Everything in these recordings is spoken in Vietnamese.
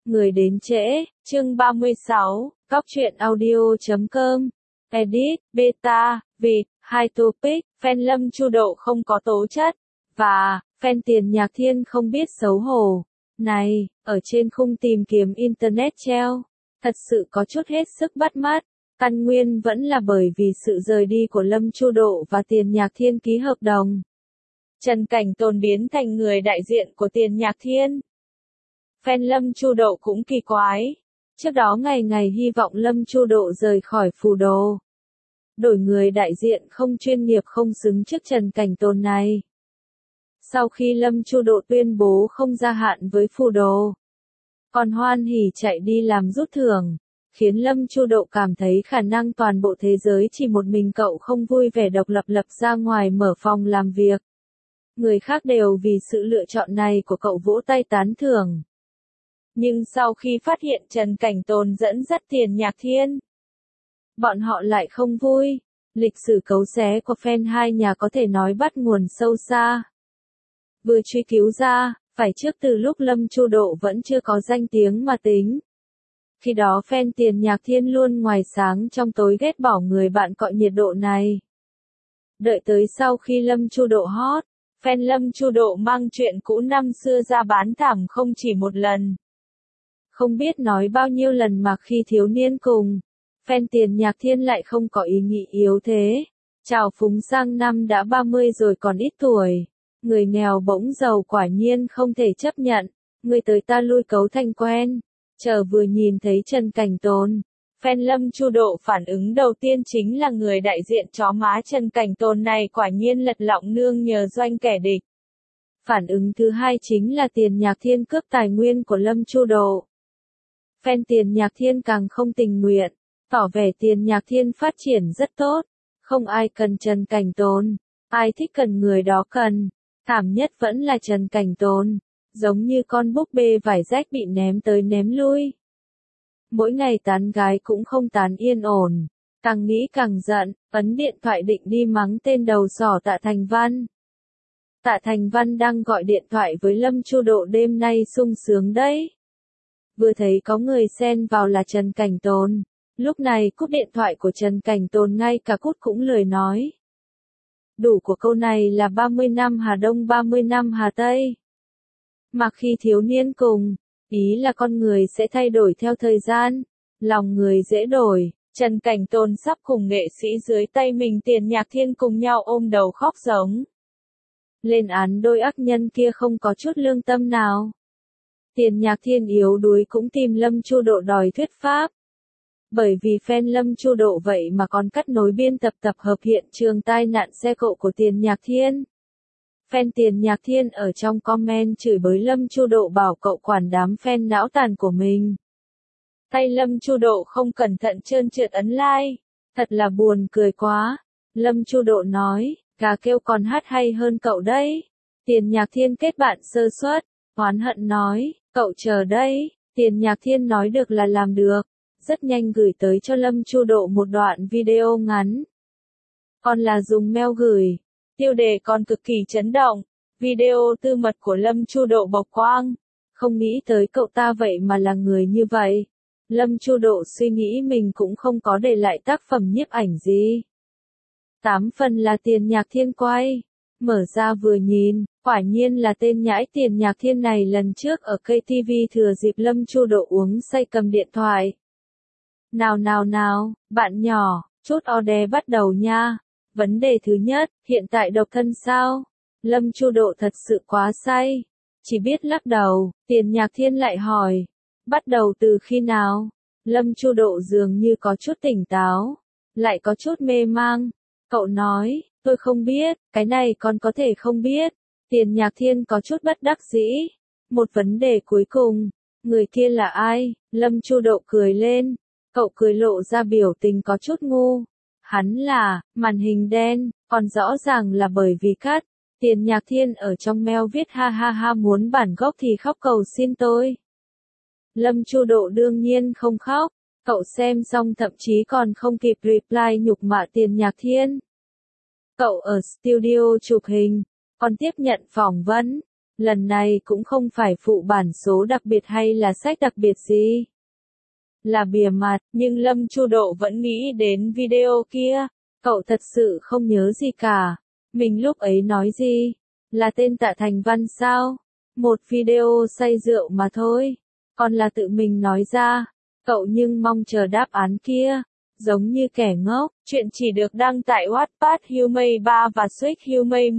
Người đến trễ, chương 36, Góc truyện audio.com, edit, beta, vịt, hai topic, fan Lâm Chu Độ không có tố chất, và, fan Tiền Nhạc Thiên không biết xấu hổ. Này, ở trên khung tìm kiếm Internet treo, thật sự có chút hết sức bắt mắt. Căn nguyên vẫn là bởi vì sự rời đi của Lâm Chu Độ và Tiền Nhạc Thiên ký hợp đồng. Trần Cảnh Tồn biến thành người đại diện của Tiền Nhạc Thiên. Fan Lâm Chu Độ cũng kỳ quái. Trước đó ngày hy vọng Lâm Chu Độ rời khỏi Phù Đồ. Đổi người đại diện không chuyên nghiệp không xứng trước Trần Cảnh Tồn này. Sau khi Lâm Chu Độ tuyên bố không gia hạn với Phù Đồ, còn hoan hỉ chạy đi làm rút thưởng, khiến Lâm Chu Độ cảm thấy khả năng toàn bộ thế giới chỉ một mình cậu không vui vẻ độc lập ra ngoài mở phòng làm việc. Người khác đều vì sự lựa chọn này của cậu vỗ tay tán thưởng. Nhưng sau khi phát hiện Trần Cảnh Tồn dẫn dắt Tiền Nhạc Thiên, bọn họ lại không vui. Lịch sử cấu xé của fan hai nhà có thể nói bắt nguồn sâu xa. Vừa truy cứu ra, phải trước từ lúc Lâm Chu Độ vẫn chưa có danh tiếng mà tính. Khi đó fan Tiền Nhạc Thiên luôn ngoài sáng trong tối ghét bỏ người bạn cọ nhiệt độ này. Đợi tới sau khi Lâm Chu Độ hot, fan Lâm Chu Độ mang chuyện cũ năm xưa ra bán thảm không chỉ một lần. Không biết nói bao nhiêu lần mà khi thiếu niên cùng, fan Tiền Nhạc Thiên lại không có ý nghĩ yếu thế. Chào phúng sang năm đã 30 rồi còn ít tuổi. Người nghèo bỗng giàu quả nhiên không thể chấp nhận. Người tới ta lui cấu thành quen. Chờ vừa nhìn thấy Trần Cảnh Tồn, fan Lâm Chu Độ phản ứng đầu tiên chính là người đại diện chó má Trần Cảnh Tồn này quả nhiên lật lọng nương nhờ doanh kẻ địch. Phản ứng thứ hai chính là Tiền Nhạc Thiên cướp tài nguyên của Lâm Chu Độ. Fan Tiền Nhạc Thiên càng không tình nguyện, tỏ vẻ Tiền Nhạc Thiên phát triển rất tốt, không ai cần Trần Cảnh Tồn, ai thích cần người đó cần. Thảm nhất vẫn là Trần Cảnh Tồn, giống như con búp bê vải rách bị ném tới ném lui. Mỗi ngày tán gái cũng không tán yên ổn, càng nghĩ càng giận, ấn điện thoại định đi mắng tên đầu sỏ Tạ Thành Văn. Tạ Thành Văn đang gọi điện thoại với Lâm Chu Độ đêm nay sung sướng đấy. Vừa thấy có người xen vào là Trần Cảnh Tồn, lúc này cúp điện thoại của Trần Cảnh Tồn ngay cả cút cũng lười nói. Đủ của câu này là 30 năm Hà Đông 30 năm Hà Tây. Mà khi thiếu niên cùng, ý là con người sẽ thay đổi theo thời gian, lòng người dễ đổi. Trần Cảnh Tồn sắp cùng nghệ sĩ dưới tay mình Tiền Nhạc Thiên cùng nhau ôm đầu khóc giống. Lên án đôi ác nhân kia không có chút lương tâm nào. Tiền Nhạc Thiên yếu đuối cũng tìm Lâm Chu Độ đòi thuyết pháp. Bởi vì fan Lâm Chu Độ vậy mà còn cắt nối biên tập hợp hiện trường tai nạn xe cộ của Tiền Nhạc Thiên. Fan Tiền Nhạc Thiên ở trong comment chửi bới Lâm Chu Độ bảo cậu quản đám fan não tàn của mình. Tay Lâm Chu Độ không cẩn thận trơn trượt ấn like. Thật là buồn cười quá. Lâm Chu Độ nói, gà kêu còn hát hay hơn cậu đấy. Tiền Nhạc Thiên kết bạn sơ suất, oán hận nói, cậu chờ đấy. Tiền Nhạc Thiên nói được là làm được. Rất nhanh gửi tới cho Lâm Chu Độ một đoạn video ngắn. Còn là dùng mail gửi. Tiêu đề còn cực kỳ chấn động. Video tư mật của Lâm Chu Độ bộc quang. Không nghĩ tới cậu ta vậy mà là người như vậy. Lâm Chu Độ suy nghĩ mình cũng không có để lại tác phẩm nhiếp ảnh gì. 8 phần là Tiền Nhạc Thiên quay. Mở ra vừa nhìn, quả nhiên là tên nhãi Tiền Nhạc Thiên này lần trước ở KTV thừa dịp Lâm Chu Độ uống say cầm điện thoại. Nào, bạn nhỏ, chốt order bắt đầu nha. Vấn đề thứ nhất, hiện tại độc thân sao? Lâm Chu Độ thật sự quá say. Chỉ biết lắc đầu, Tiền Nhạc Thiên lại hỏi. Bắt đầu từ khi nào? Lâm Chu Độ dường như có chút tỉnh táo, lại có chút mê mang. Cậu nói, tôi không biết, cái này con có thể không biết. Tiền Nhạc Thiên có chút bất đắc dĩ. Một vấn đề cuối cùng, người kia là ai? Lâm Chu Độ cười lên. Cậu cười lộ ra biểu tình có chút ngu. Hắn là, màn hình đen, còn rõ ràng là bởi vì cắt. Tiền Nhạc Thiên ở trong mail viết ha ha ha muốn bản gốc thì khóc cầu xin tôi. Lâm Chu Độ đương nhiên không khóc. Cậu xem xong thậm chí còn không kịp reply nhục mạ Tiền Nhạc Thiên. Cậu ở studio chụp hình, còn tiếp nhận phỏng vấn. Lần này cũng không phải phụ bản số đặc biệt hay là sách đặc biệt gì. Là bìa mặt, nhưng Lâm Chu Độ vẫn nghĩ đến video kia. Cậu thật sự không nhớ gì cả. Mình lúc ấy nói gì? Là tên Tạ Thành Văn sao? Một video say rượu mà thôi. Còn là tự mình nói ra. Cậu nhưng mong chờ đáp án kia. Giống như kẻ ngốc, chuyện chỉ được đăng tại Wattpad Humay 3 và Switch Humay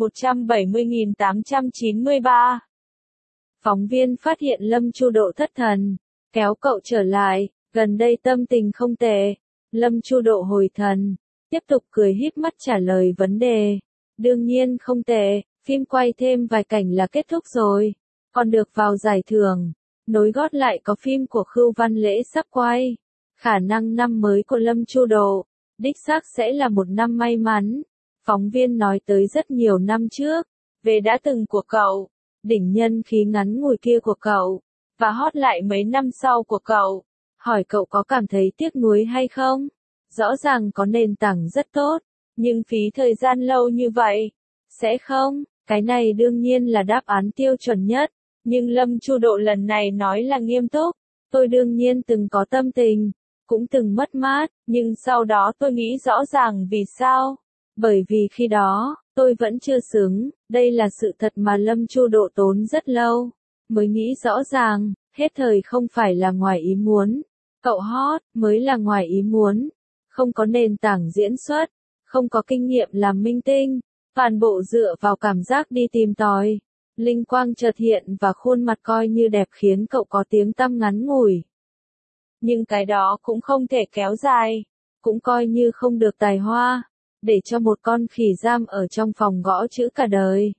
170.893. Phóng viên phát hiện Lâm Chu Độ thất thần, kéo cậu trở lại, gần đây tâm tình không tệ. Lâm Chu Độ hồi thần, tiếp tục cười híp mắt trả lời vấn đề. Đương nhiên không tệ, phim quay thêm vài cảnh là kết thúc rồi, còn được vào giải thưởng. Nối gót lại có phim của Khưu Văn Lễ sắp quay. Khả năng năm mới của Lâm Chu Độ, đích xác sẽ là một năm may mắn. Phóng viên nói tới rất nhiều năm trước, về đã từng của cậu, đỉnh nhân khí ngắn ngủi kia của cậu, và hot lại mấy năm sau của cậu. Hỏi cậu có cảm thấy tiếc nuối hay không? Rõ ràng có nền tảng rất tốt, nhưng phí thời gian lâu như vậy. Sẽ không, cái này đương nhiên là đáp án tiêu chuẩn nhất. Nhưng Lâm Chu Độ lần này nói là nghiêm túc. Tôi đương nhiên từng có tâm tình, cũng từng mất mát, nhưng sau đó tôi nghĩ rõ ràng vì sao. Bởi vì khi đó, tôi vẫn chưa xứng, đây là sự thật mà Lâm Chu Độ tốn rất lâu, mới nghĩ rõ ràng, hết thời không phải là ngoài ý muốn. Cậu hot, mới là ngoài ý muốn. Không có nền tảng diễn xuất, không có kinh nghiệm làm minh tinh, toàn bộ dựa vào cảm giác đi tìm tòi. Linh quang chợt hiện và khuôn mặt coi như đẹp khiến cậu có tiếng tăm ngắn ngủi. Nhưng cái đó cũng không thể kéo dài, cũng coi như không được tài hoa, để cho một con khỉ giam ở trong phòng gõ chữ cả đời.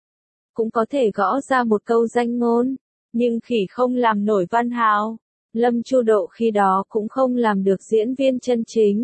Cũng có thể gõ ra một câu danh ngôn, nhưng khỉ không làm nổi văn hào. Lâm Chu Độ khi đó cũng không làm được diễn viên chân chính.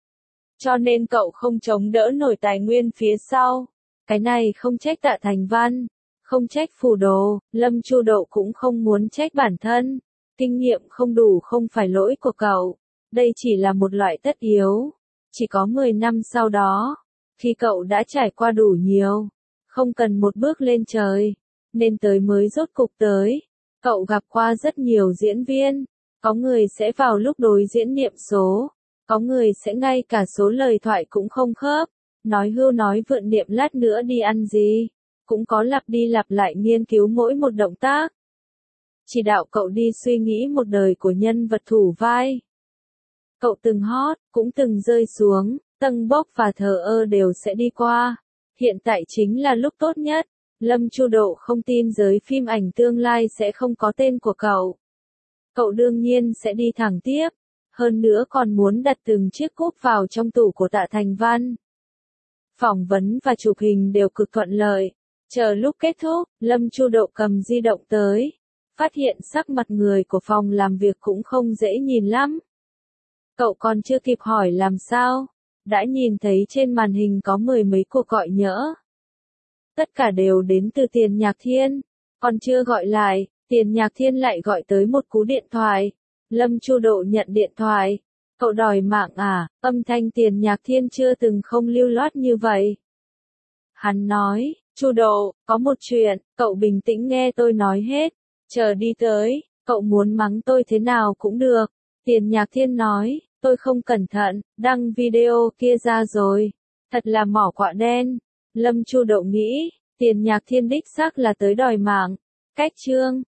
Cho nên cậu không chống đỡ nổi tài nguyên phía sau. Cái này không trách Tạ Thành Văn, không trách Phù Đồ, Lâm Chu Độ cũng không muốn trách bản thân. Kinh nghiệm không đủ không phải lỗi của cậu. Đây chỉ là một loại tất yếu. Chỉ có 10 năm sau đó, khi cậu đã trải qua đủ nhiều, không cần một bước lên trời, nên tới mới rốt cục tới. Cậu gặp qua rất nhiều diễn viên, có người sẽ vào lúc đối diễn niệm số, có người sẽ ngay cả số lời thoại cũng không khớp, nói hưu nói vượn niệm lát nữa đi ăn gì, cũng có lặp đi lặp lại nghiên cứu mỗi một động tác. Chỉ đạo cậu đi suy nghĩ một đời của nhân vật thủ vai. Cậu từng hot, cũng từng rơi xuống, tâng bốc và thờ ơ đều sẽ đi qua. Hiện tại chính là lúc tốt nhất. Lâm Chu Độ không tin giới phim ảnh tương lai sẽ không có tên của cậu. Cậu đương nhiên sẽ đi thẳng tiếp. Hơn nữa còn muốn đặt từng chiếc cúp vào trong tủ của Tạ Thành Văn. Phỏng vấn và chụp hình đều cực thuận lợi. Chờ lúc kết thúc, Lâm Chu Độ cầm di động tới. Phát hiện sắc mặt người của phòng làm việc cũng không dễ nhìn lắm. Cậu còn chưa kịp hỏi làm sao, đã nhìn thấy trên màn hình có 10 mấy cuộc gọi nhỡ. Tất cả đều đến từ Tiền Nhạc Thiên, còn chưa gọi lại, Tiền Nhạc Thiên lại gọi tới một cú điện thoại. Lâm Chu Độ nhận điện thoại. Cậu đòi mạng à? Âm thanh Tiền Nhạc Thiên chưa từng không lưu loát như vậy. Hắn nói, Chu Độ, có một chuyện, cậu bình tĩnh nghe tôi nói hết. Chờ đi tới, cậu muốn mắng tôi thế nào cũng được. Tiền Nhạc Thiên nói, tôi không cẩn thận, đăng video kia ra rồi. Thật là mỏ quạ đen. Lâm Chu Độ nghĩ, Tiền Nhạc Thiên đích xác là tới đòi mạng. Cách chương